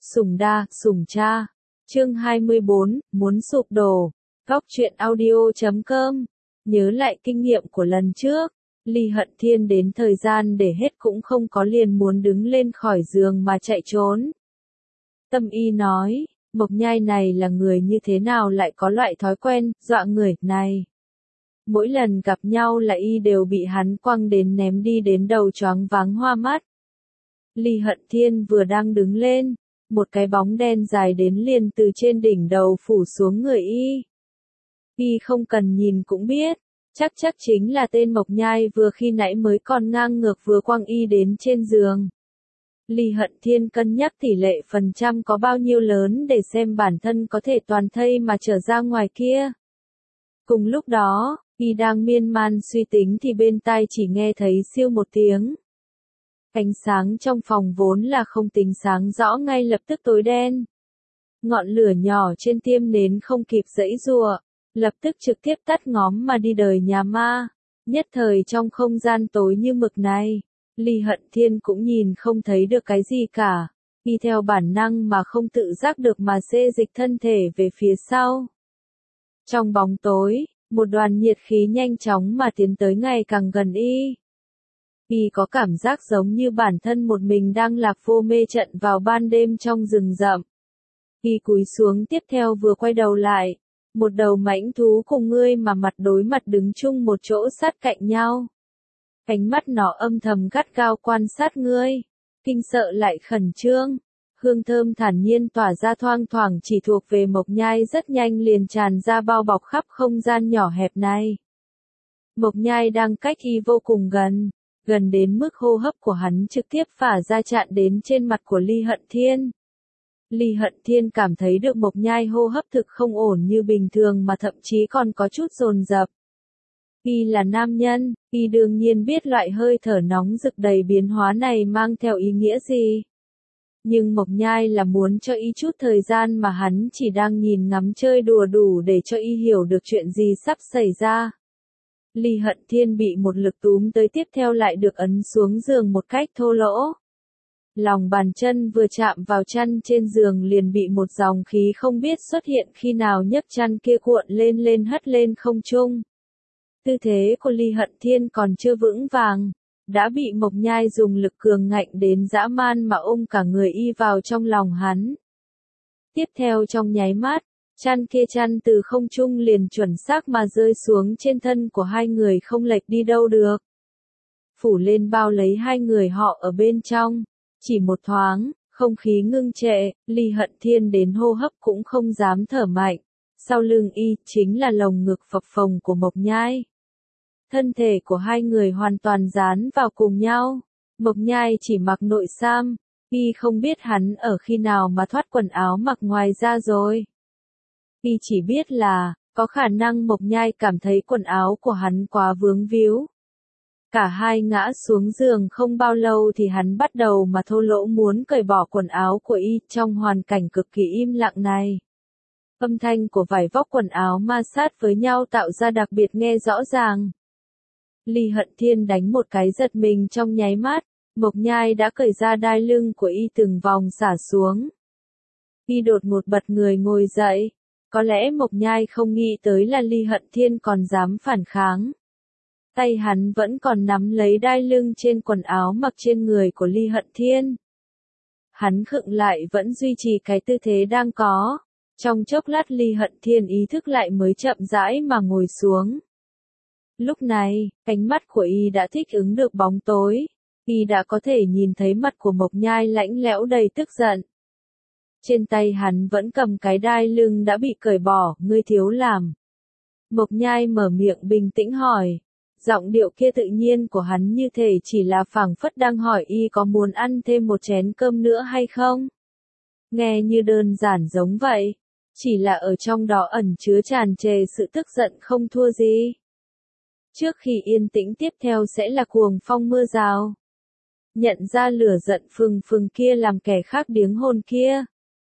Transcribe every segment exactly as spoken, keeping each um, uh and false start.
Sủng đa, sủng cha. Chương hai mươi bốn, muốn sụp đổ. Góc truyện audio chấm com. Nhớ lại kinh nghiệm của lần trước, Ly Hận Thiên đến thời gian để hết cũng không có, liền muốn đứng lên khỏi giường mà chạy trốn. Tâm Y nói, Mộc Nhai này là người như thế nào lại có loại thói quen dọa người này. Mỗi lần gặp nhau là y đều bị hắn quăng đến ném đi đến đầu choáng váng hoa mắt. Ly Hận Thiên vừa đang đứng lên, một cái bóng đen dài đến liền từ trên đỉnh đầu phủ xuống người y. Y không cần nhìn cũng biết, chắc chắc chính là tên Mộc Nhai vừa khi nãy mới còn ngang ngược vừa quăng y đến trên giường. Ly Hận Thiên cân nhắc tỷ lệ phần trăm có bao nhiêu lớn để xem bản thân có thể toàn thây mà trở ra ngoài kia. Cùng lúc đó, y đang miên man suy tính thì bên tai chỉ nghe thấy siêu một tiếng. Ánh sáng trong phòng vốn là không tính sáng rõ ngay lập tức tối đen. Ngọn lửa nhỏ trên tiêm nến không kịp giãy giụa, lập tức trực tiếp tắt ngóm mà đi đời nhà ma. Nhất thời trong không gian tối như mực này, Ly Hận Thiên cũng nhìn không thấy được cái gì cả. Y theo bản năng mà không tự giác được mà xê dịch thân thể về phía sau. Trong bóng tối, một đoàn nhiệt khí nhanh chóng mà tiến tới ngày càng gần y. Y có cảm giác giống như bản thân một mình đang lạc vô mê trận vào ban đêm trong rừng rậm. Y cúi xuống tiếp theo vừa quay đầu lại, một đầu mãnh thú cùng ngươi mà mặt đối mặt đứng chung một chỗ sát cạnh nhau. Ánh mắt nó âm thầm gắt gao quan sát ngươi, kinh sợ lại khẩn trương. Hương thơm thản nhiên tỏa ra thoang thoảng chỉ thuộc về Mộc Nhai rất nhanh liền tràn ra bao bọc khắp không gian nhỏ hẹp này. Mộc Nhai đang cách y vô cùng gần, gần đến mức hô hấp của hắn trực tiếp phả ra chạm đến trên mặt của Ly Hận Thiên. Ly Hận Thiên cảm thấy được Mộc Nhai hô hấp thực không ổn như bình thường mà thậm chí còn có chút dồn dập. Y là nam nhân, y đương nhiên biết loại hơi thở nóng rực đầy biến hóa này mang theo ý nghĩa gì. Nhưng Mộc Nhai là muốn cho y chút thời gian mà hắn chỉ đang nhìn ngắm chơi đùa đủ để cho y hiểu được chuyện gì sắp xảy ra. Ly Hận Thiên bị một lực túm tới tiếp theo lại được ấn xuống giường một cách thô lỗ. Lòng bàn chân vừa chạm vào chăn trên giường liền bị một dòng khí không biết xuất hiện khi nào nhấc chăn kia cuộn lên lên hất lên không trung. Tư thế của Ly Hận Thiên còn chưa vững vàng, đã bị Mộc Nhai dùng lực cường ngạnh đến dã man mà ôm cả người y vào trong lòng hắn. Tiếp theo trong nháy mắt, chăn kia chăn từ không trung liền chuẩn xác mà rơi xuống trên thân của hai người không lệch đi đâu được. Phủ lên bao lấy hai người họ ở bên trong, chỉ một thoáng, không khí ngưng trệ, Ly Hận Thiên đến hô hấp cũng không dám thở mạnh. Sau lưng y chính là lồng ngực phập phồng của Mộc Nhai. Thân thể của hai người hoàn toàn dán vào cùng nhau. Mộc Nhai chỉ mặc nội sam, y không biết hắn ở khi nào mà thoát quần áo mặc ngoài ra rồi. Y chỉ biết là, có khả năng Mộc Nhai cảm thấy quần áo của hắn quá vướng víu. Cả hai ngã xuống giường không bao lâu thì hắn bắt đầu mà thô lỗ muốn cởi bỏ quần áo của y trong hoàn cảnh cực kỳ im lặng này. Âm thanh của vải vóc quần áo ma sát với nhau tạo ra đặc biệt nghe rõ ràng. Ly Hận Thiên đánh một cái giật mình trong nháy mắt, Mộc Nhai đã cởi ra đai lưng của y từng vòng xả xuống. Y đột ngột bật người ngồi dậy, có lẽ Mộc Nhai không nghĩ tới là Ly Hận Thiên còn dám phản kháng. Tay hắn vẫn còn nắm lấy đai lưng trên quần áo mặc trên người của Ly Hận Thiên. Hắn khựng lại vẫn duy trì cái tư thế đang có. Trong chốc lát Ly Hận Thiên ý thức lại mới chậm rãi mà ngồi xuống. Lúc này, ánh mắt của y đã thích ứng được bóng tối. Y đã có thể nhìn thấy mặt của Mộc Nhai lạnh lẽo đầy tức giận. Trên tay hắn vẫn cầm cái đai lưng đã bị cởi bỏ, ngươi thiếu làm. Mộc Nhai mở miệng bình tĩnh hỏi. Giọng điệu kia tự nhiên của hắn như thể chỉ là phảng phất đang hỏi y có muốn ăn thêm một chén cơm nữa hay không. Nghe như đơn giản giống vậy. Chỉ là ở trong đó ẩn chứa tràn trề sự tức giận không thua gì. Trước khi yên tĩnh tiếp theo sẽ là cuồng phong mưa rào. Nhận ra lửa giận phừng phừng kia làm kẻ khác điếng hồn kia.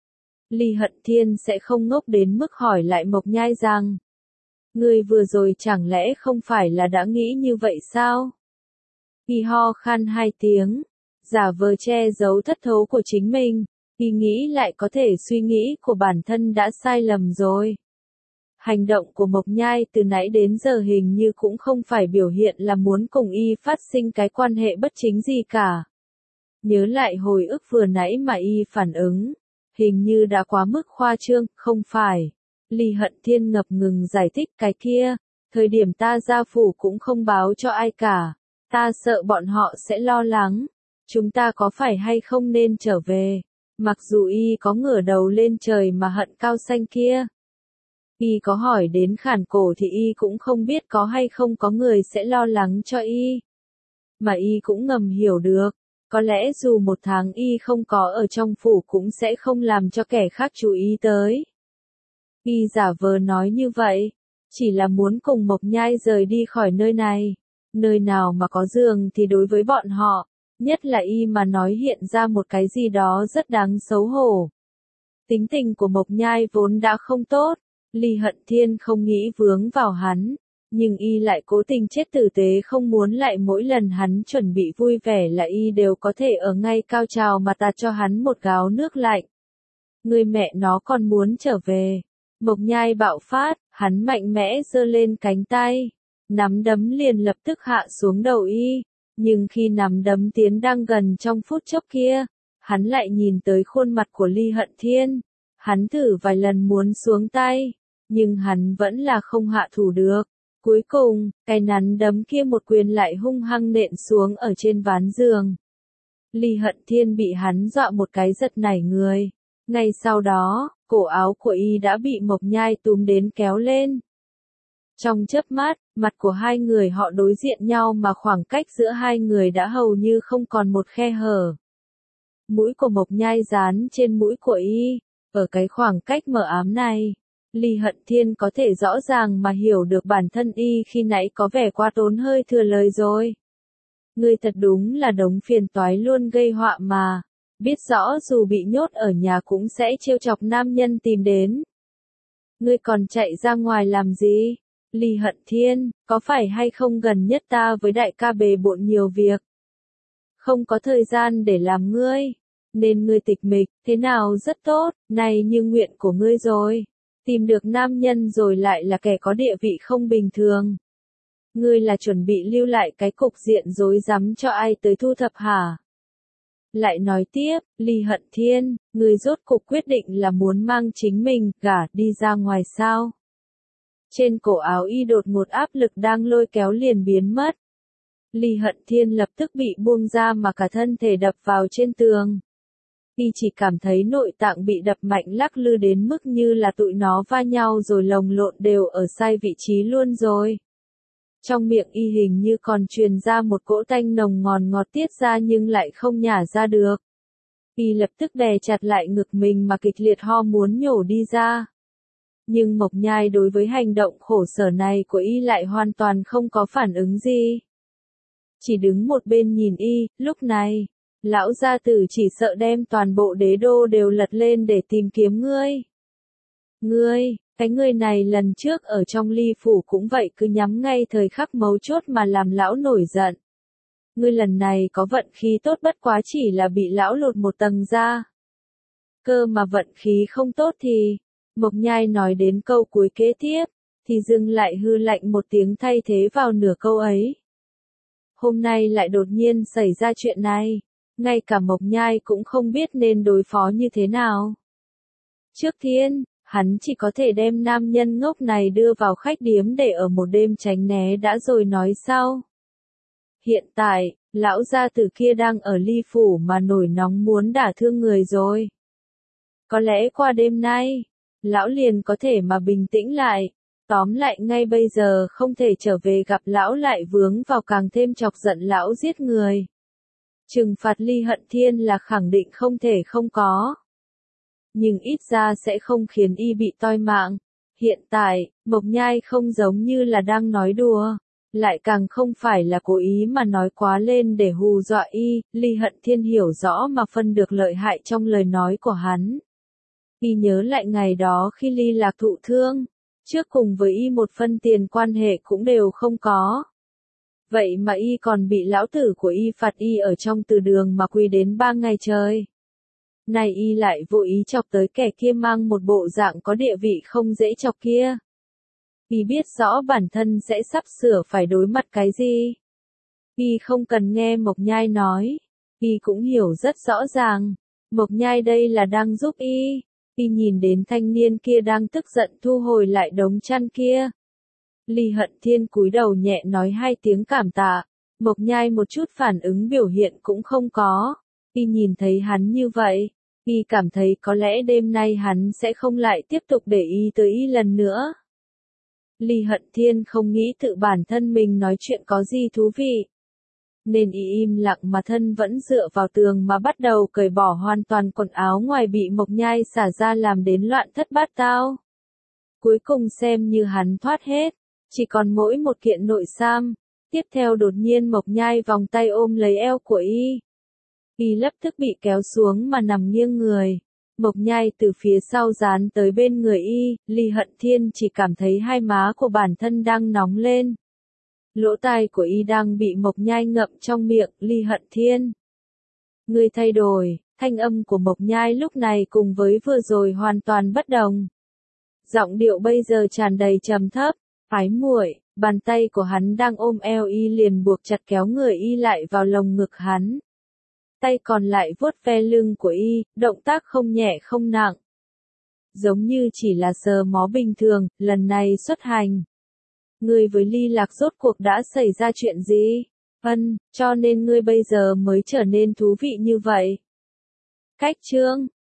Ly Hận Thiên sẽ không ngốc đến mức hỏi lại Mộc Nhai rằng. Người vừa rồi chẳng lẽ không phải là đã nghĩ như vậy sao? Y ho khan hai tiếng, giả vờ che giấu thất thố của chính mình. Y nghĩ lại có thể suy nghĩ của bản thân đã sai lầm rồi. Hành động của Mộc Nhai từ nãy đến giờ hình như cũng không phải biểu hiện là muốn cùng Y phát sinh cái quan hệ bất chính gì cả. Nhớ lại hồi ức vừa nãy mà Y phản ứng, hình như đã quá mức khoa trương, không phải. Ly Hận Thiên ngập ngừng giải thích cái kia, thời điểm ta ra phủ cũng không báo cho ai cả, ta sợ bọn họ sẽ lo lắng, chúng ta có phải hay không nên trở về, mặc dù Y có ngửa đầu lên trời mà hận cao xanh kia. Y có hỏi đến Khản Cổ thì Y cũng không biết có hay không có người sẽ lo lắng cho Y. Mà Y cũng ngầm hiểu được, có lẽ dù một tháng Y không có ở trong phủ cũng sẽ không làm cho kẻ khác chú ý tới. Y giả vờ nói như vậy, chỉ là muốn cùng Mộc Nhai rời đi khỏi nơi này. Nơi nào mà có giường thì đối với bọn họ, nhất là Y mà nói hiện ra một cái gì đó rất đáng xấu hổ. Tính tình của Mộc Nhai vốn đã không tốt, Ly Hận Thiên không nghĩ vướng vào hắn, nhưng Y lại cố tình chết tử tế không muốn lại mỗi lần hắn chuẩn bị vui vẻ là Y đều có thể ở ngay cao trào mà tạt cho hắn một gáo nước lạnh. Người mẹ nó còn muốn trở về. Mộc Nhai bạo phát, hắn mạnh mẽ giơ lên cánh tay, nắm đấm liền lập tức hạ xuống đầu Y, nhưng khi nắm đấm tiến đang gần trong phút chốc kia, hắn lại nhìn tới khuôn mặt của Ly Hận Thiên, hắn thử vài lần muốn xuống tay, nhưng hắn vẫn là không hạ thủ được. Cuối cùng, cái nắn đấm kia một quyền lại hung hăng nện xuống ở trên ván giường. Ly Hận Thiên bị hắn dọa một cái giật nảy người. Ngay sau đó, cổ áo của Y đã bị Mộc Nhai túm đến kéo lên. Trong chớp mắt, mặt của hai người họ đối diện nhau mà khoảng cách giữa hai người đã hầu như không còn một khe hở. Mũi của Mộc Nhai dán trên mũi của Y, ở cái khoảng cách mờ ám này. Ly Hận Thiên có thể rõ ràng mà hiểu được bản thân Y khi nãy có vẻ quá tốn hơi thừa lời rồi. Ngươi thật đúng là đống phiền toái luôn gây họa mà, biết rõ dù bị nhốt ở nhà cũng sẽ trêu chọc nam nhân tìm đến. Ngươi còn chạy ra ngoài làm gì? Ly Hận Thiên, có phải hay không gần nhất ta với đại ca bề bộn nhiều việc? Không có thời gian để làm ngươi, nên ngươi tịch mịch, thế nào rất tốt, này như nguyện của ngươi rồi. Tìm được nam nhân rồi lại là kẻ có địa vị không bình thường. Ngươi là chuẩn bị lưu lại cái cục diện rối rắm cho ai tới thu thập hả? Lại nói tiếp, Ly Hận Thiên, ngươi rốt cục quyết định là muốn mang chính mình, gả, đi ra ngoài sao? Trên cổ áo Y đột một áp lực đang lôi kéo liền biến mất. Ly Hận Thiên lập tức bị buông ra mà cả thân thể đập vào trên tường. Y chỉ cảm thấy nội tạng bị đập mạnh lắc lư đến mức như là tụi nó va nhau rồi lồng lộn đều ở sai vị trí luôn rồi. Trong miệng Y hình như còn truyền ra một cỗ tanh nồng ngọt ngọt tiết ra nhưng lại không nhả ra được. Y lập tức đè chặt lại ngực mình mà kịch liệt ho muốn nhổ đi ra. Nhưng Mộc Nhai đối với hành động khổ sở này của Y lại hoàn toàn không có phản ứng gì. Chỉ đứng một bên nhìn Y, lúc này, lão gia tử chỉ sợ đem toàn bộ đế đô đều lật lên để tìm kiếm ngươi. Ngươi, cái người này lần trước ở trong Ly phủ cũng vậy cứ nhắm ngay thời khắc mấu chốt mà làm lão nổi giận. Ngươi lần này có vận khí tốt bất quá chỉ là bị lão lột một tầng ra. Cơ mà vận khí không tốt thì, Mộc Nhai nói đến câu cuối kế tiếp, thì dừng lại hư lạnh một tiếng thay thế vào nửa câu ấy. Hôm nay lại đột nhiên xảy ra chuyện này, ngay cả Mộc Nhai cũng không biết nên đối phó như thế nào. Trước tiên, hắn chỉ có thể đem nam nhân ngốc này đưa vào khách điếm để ở một đêm tránh né đã rồi nói sau. Hiện tại, lão gia tử kia đang ở Ly phủ mà nổi nóng muốn đả thương người rồi. Có lẽ qua đêm nay, lão liền có thể mà bình tĩnh lại. Tóm lại ngay bây giờ không thể trở về gặp lão lại vướng vào càng thêm chọc giận lão giết người. Trừng phạt Ly Hận Thiên là khẳng định không thể không có. Nhưng ít ra sẽ không khiến Y bị toi mạng. Hiện tại, Mộc Nhai không giống như là đang nói đùa, lại càng không phải là cố ý mà nói quá lên để hù dọa Y. Ly Hận Thiên hiểu rõ mà phân được lợi hại trong lời nói của hắn. Y nhớ lại ngày đó khi Ly Lạc thụ thương, trước cùng với Y một phân tiền quan hệ cũng đều không có. Vậy mà Y còn bị lão tử của Y phạt Y ở trong từ đường mà quỳ đến ba ngày trời. Này y lại vô ý chọc tới kẻ kia mang một bộ dạng có địa vị không dễ chọc kia. Y biết rõ bản thân sẽ sắp sửa phải đối mặt cái gì. Y không cần nghe Mộc Nhai nói. Y cũng hiểu rất rõ ràng. Mộc Nhai đây là đang giúp y. Y nhìn đến thanh niên kia đang tức giận thu hồi lại đống chăn kia. Ly Hận Thiên cúi đầu nhẹ nói hai tiếng cảm tạ. Mộc Nhai một chút phản ứng biểu hiện cũng không có. Y nhìn thấy hắn như vậy. Y cảm thấy có lẽ đêm nay hắn sẽ không lại tiếp tục để y tới y lần nữa. Ly Hận Thiên không nghĩ tự bản thân mình nói chuyện có gì thú vị. Nên y im lặng mà thân vẫn dựa vào tường mà bắt đầu cởi bỏ hoàn toàn quần áo ngoài bị Mộc Nhai xả ra làm đến loạn thất bát tao. Cuối cùng xem như hắn thoát hết, chỉ còn mỗi một kiện nội sam. Tiếp theo đột nhiên Mộc Nhai vòng tay ôm lấy eo của y. Y lập tức bị kéo xuống mà nằm nghiêng người. Mộc Nhai từ phía sau dán tới bên người y, Ly Hận Thiên chỉ cảm thấy hai má của bản thân đang nóng lên. Lỗ tai của y đang bị Mộc Nhai ngậm trong miệng, Ly Hận Thiên. Người thay đổi, thanh âm của Mộc Nhai lúc này cùng với vừa rồi hoàn toàn bất đồng. Giọng điệu bây giờ tràn đầy trầm thấp, ái muội, bàn tay của hắn đang ôm eo y liền buộc chặt kéo người y lại vào lồng ngực hắn. Tay còn lại vuốt ve lưng của y, động tác không nhẹ không nặng. Giống như chỉ là sờ mó bình thường, lần này xuất hành. Ngươi với Ly Lạc rốt cuộc đã xảy ra chuyện gì? Ân, cho nên ngươi bây giờ mới trở nên thú vị như vậy. Cách chương